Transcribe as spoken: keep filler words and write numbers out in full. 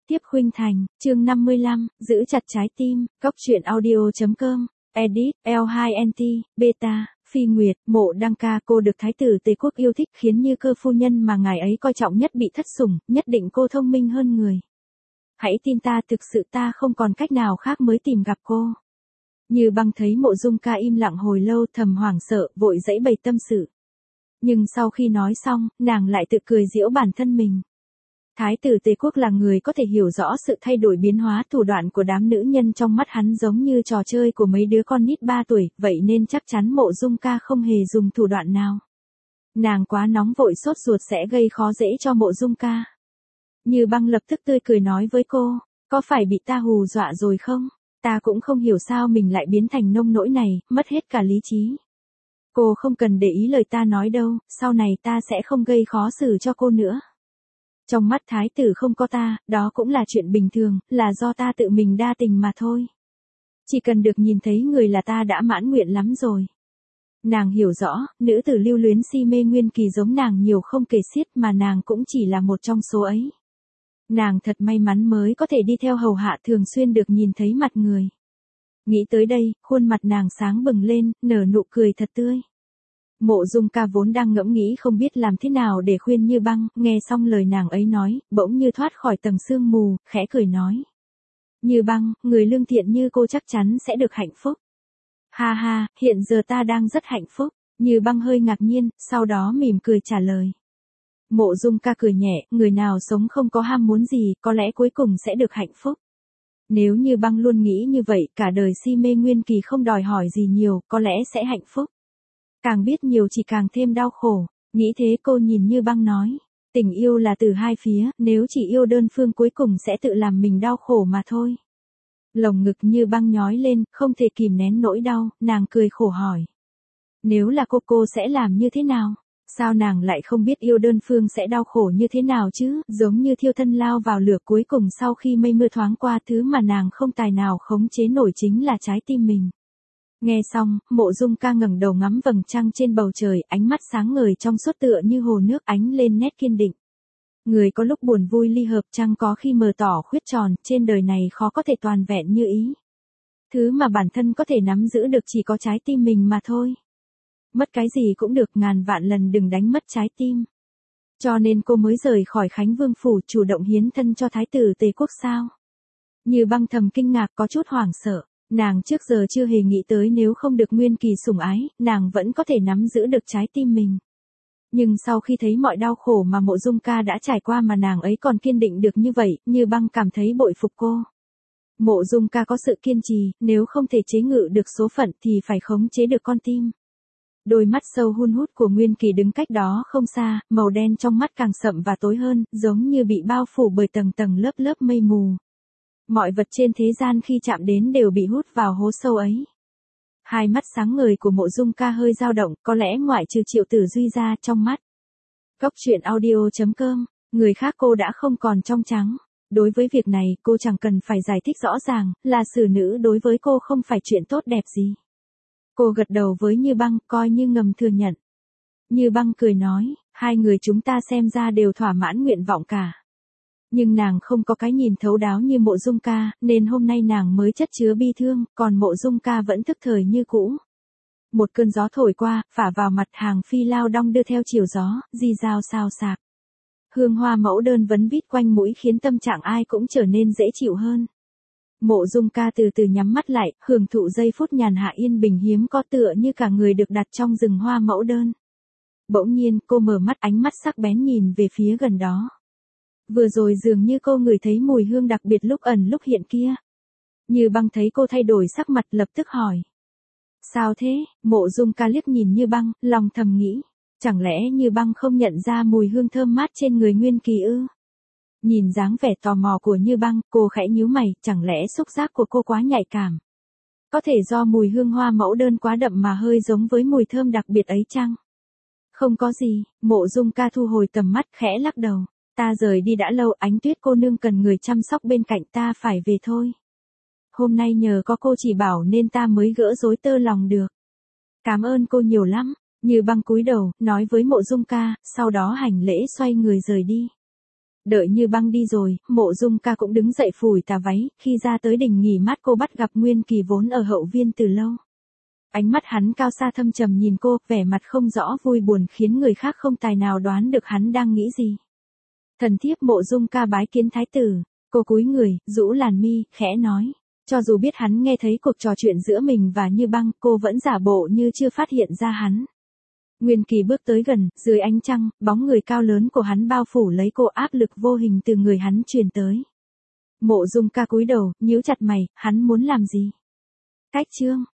tiếp khuynh thành, chương năm mươi lăm, giữ chặt trái tim, góc truyện audio chấm com, edit, L hai N T, beta, Phi Nguyệt, Mộ Đăng Ca. Cô được Thái tử Tề Quốc yêu thích khiến Như Cơ phu nhân mà ngài ấy coi trọng nhất bị thất sủng, nhất định cô thông minh hơn người. Hãy tin ta, thực sự ta không còn cách nào khác mới tìm gặp cô. Như Băng thấy Mộ Dung Ca im lặng hồi lâu, thầm hoảng sợ, vội dãy bày tâm sự. Nhưng sau khi nói xong, nàng lại tự cười giễu bản thân mình. Thái tử Tề Quốc là người có thể hiểu rõ sự thay đổi biến hóa thủ đoạn của đám nữ nhân trong mắt hắn giống như trò chơi của mấy đứa con nít ba tuổi, vậy nên chắc chắn Mộ Dung Ca không hề dùng thủ đoạn nào. Nàng quá nóng vội sốt ruột sẽ gây khó dễ cho Mộ Dung Ca. Như Băng lập tức tươi cười nói với cô, có phải bị ta hù dọa rồi không? Ta cũng không hiểu sao mình lại biến thành nông nỗi này, mất hết cả lý trí. Cô không cần để ý lời ta nói đâu, sau này ta sẽ không gây khó xử cho cô nữa. Trong mắt thái tử không có ta, đó cũng là chuyện bình thường, là do ta tự mình đa tình mà thôi. Chỉ cần được nhìn thấy người là ta đã mãn nguyện lắm rồi. Nàng hiểu rõ, nữ tử lưu luyến si mê Nguyên Kỳ giống nàng nhiều không kể xiết mà nàng cũng chỉ là một trong số ấy. Nàng thật may mắn mới có thể đi theo hầu hạ thường xuyên được nhìn thấy mặt người. Nghĩ tới đây, khuôn mặt nàng sáng bừng lên, nở nụ cười thật tươi. Mộ Dung Ca vốn đang ngẫm nghĩ không biết làm thế nào để khuyên Như Băng, nghe xong lời nàng ấy nói, bỗng như thoát khỏi tầng sương mù, khẽ cười nói. Như Băng, người lương thiện như cô chắc chắn sẽ được hạnh phúc. Ha ha, hiện giờ ta đang rất hạnh phúc. Như Băng hơi ngạc nhiên, sau đó mỉm cười trả lời. Mộ Dung Ca cười nhẹ, người nào sống không có ham muốn gì, có lẽ cuối cùng sẽ được hạnh phúc. Nếu Như Băng luôn nghĩ như vậy, cả đời si mê Nguyên Kỳ không đòi hỏi gì nhiều, có lẽ sẽ hạnh phúc. Càng biết nhiều chỉ càng thêm đau khổ. Nghĩ thế cô nhìn Như Băng nói. Tình yêu là từ hai phía, nếu chỉ yêu đơn phương cuối cùng sẽ tự làm mình đau khổ mà thôi. Lồng ngực Như Băng nhói lên, không thể kìm nén nỗi đau, nàng cười khổ hỏi. Nếu là cô cô sẽ làm như thế nào? Sao nàng lại không biết yêu đơn phương sẽ đau khổ như thế nào chứ? Giống như thiêu thân lao vào lửa, cuối cùng sau khi mây mưa thoáng qua, thứ mà nàng không tài nào khống chế nổi chính là trái tim mình. Nghe xong, Mộ Dung Ca ngẩng đầu ngắm vầng trăng trên bầu trời, ánh mắt sáng ngời trong suốt tựa như hồ nước, ánh lên nét kiên định. Người có lúc buồn vui ly hợp, trăng có khi mờ tỏ khuyết tròn, trên đời này khó có thể toàn vẹn như ý. Thứ mà bản thân có thể nắm giữ được chỉ có trái tim mình mà thôi. Mất cái gì cũng được, ngàn vạn lần đừng đánh mất trái tim. Cho nên cô mới rời khỏi Khánh Vương phủ, chủ động hiến thân cho Thái tử Tề Quốc sao? Như Băng thầm kinh ngạc, có chút hoảng sợ. Nàng trước giờ chưa hề nghĩ tới nếu không được Nguyên Kỳ sủng ái, nàng vẫn có thể nắm giữ được trái tim mình. Nhưng sau khi thấy mọi đau khổ mà Mộ Dung Ca đã trải qua mà nàng ấy còn kiên định được như vậy, Như Băng cảm thấy bội phục cô. Mộ Dung Ca có sự kiên trì, nếu không thể chế ngự được số phận thì phải khống chế được con tim. Đôi mắt sâu hun hút của Nguyên Kỳ đứng cách đó không xa, màu đen trong mắt càng sậm và tối hơn, giống như bị bao phủ bởi tầng tầng lớp lớp mây mù. Mọi vật trên thế gian khi chạm đến đều bị hút vào hố sâu ấy. Hai mắt sáng ngời của Mộ Dung Ca hơi dao động, có lẽ ngoại trừ Triệu Tử Duy ra, trong mắt. Góc truyện audio chấm com, người khác cô đã không còn trong trắng. Đối với việc này, cô chẳng cần phải giải thích rõ ràng, là xử nữ đối với cô không phải chuyện tốt đẹp gì. Cô gật đầu với Như Băng, coi như ngầm thừa nhận. Như Băng cười nói, hai người chúng ta xem ra đều thỏa mãn nguyện vọng cả. Nhưng nàng không có cái nhìn thấu đáo như Mộ Dung Ca, nên hôm nay nàng mới chất chứa bi thương, còn Mộ Dung Ca vẫn thức thời như cũ. Một cơn gió thổi qua, phả vào mặt, hàng phi lao đong đưa theo chiều gió, di dao xao xạc. Hương hoa mẫu đơn vấn vít quanh mũi khiến tâm trạng ai cũng trở nên dễ chịu hơn. Mộ Dung Ca từ từ nhắm mắt lại, hưởng thụ giây phút nhàn hạ yên bình hiếm có, tựa như cả người được đặt trong rừng hoa mẫu đơn. Bỗng nhiên, cô mở mắt, ánh mắt sắc bén nhìn về phía gần đó. Vừa rồi dường như cô ngửi thấy mùi hương đặc biệt lúc ẩn lúc hiện kia. Như Băng thấy cô thay đổi sắc mặt lập tức hỏi. Sao thế? Mộ Dung Ca liếc nhìn Như Băng, lòng thầm nghĩ. Chẳng lẽ Như Băng không nhận ra mùi hương thơm mát trên người Nguyên Kỳ ư? Nhìn dáng vẻ tò mò của Như Băng, cô khẽ nhíu mày, chẳng lẽ xúc giác của cô quá nhạy cảm? Có thể do mùi hương hoa mẫu đơn quá đậm mà hơi giống với mùi thơm đặc biệt ấy chăng? Không có gì, Mộ Dung Ca thu hồi tầm mắt, khẽ lắc đầu. Ta rời đi đã lâu, Ánh Tuyết cô nương cần người chăm sóc bên cạnh, ta phải về thôi. Hôm nay nhờ có cô chỉ bảo nên ta mới gỡ rối tơ lòng được. Cảm ơn cô nhiều lắm. Như Băng cúi đầu, nói với Mộ Dung Ca, sau đó hành lễ xoay người rời đi. Đợi Như Băng đi rồi, Mộ Dung Ca cũng đứng dậy phủi tà váy, khi ra tới đỉnh nghỉ mát cô bắt gặp Nguyên Kỳ vốn ở hậu viên từ lâu. Ánh mắt hắn cao xa thâm trầm nhìn cô, vẻ mặt không rõ vui buồn khiến người khác không tài nào đoán được hắn đang nghĩ gì. Thần thiếp Mộ Dung Ca bái kiến thái tử. Cô cúi người, rũ làn mi, khẽ nói. Cho dù biết hắn nghe thấy cuộc trò chuyện giữa mình và Như Băng, cô vẫn giả bộ như chưa phát hiện ra hắn. Nguyên Kỳ bước tới gần, dưới ánh trăng, bóng người cao lớn của hắn bao phủ lấy cô, áp lực vô hình từ người hắn truyền tới. Mộ Dung Ca cúi đầu, nhíu chặt mày, hắn muốn làm gì? Cách chương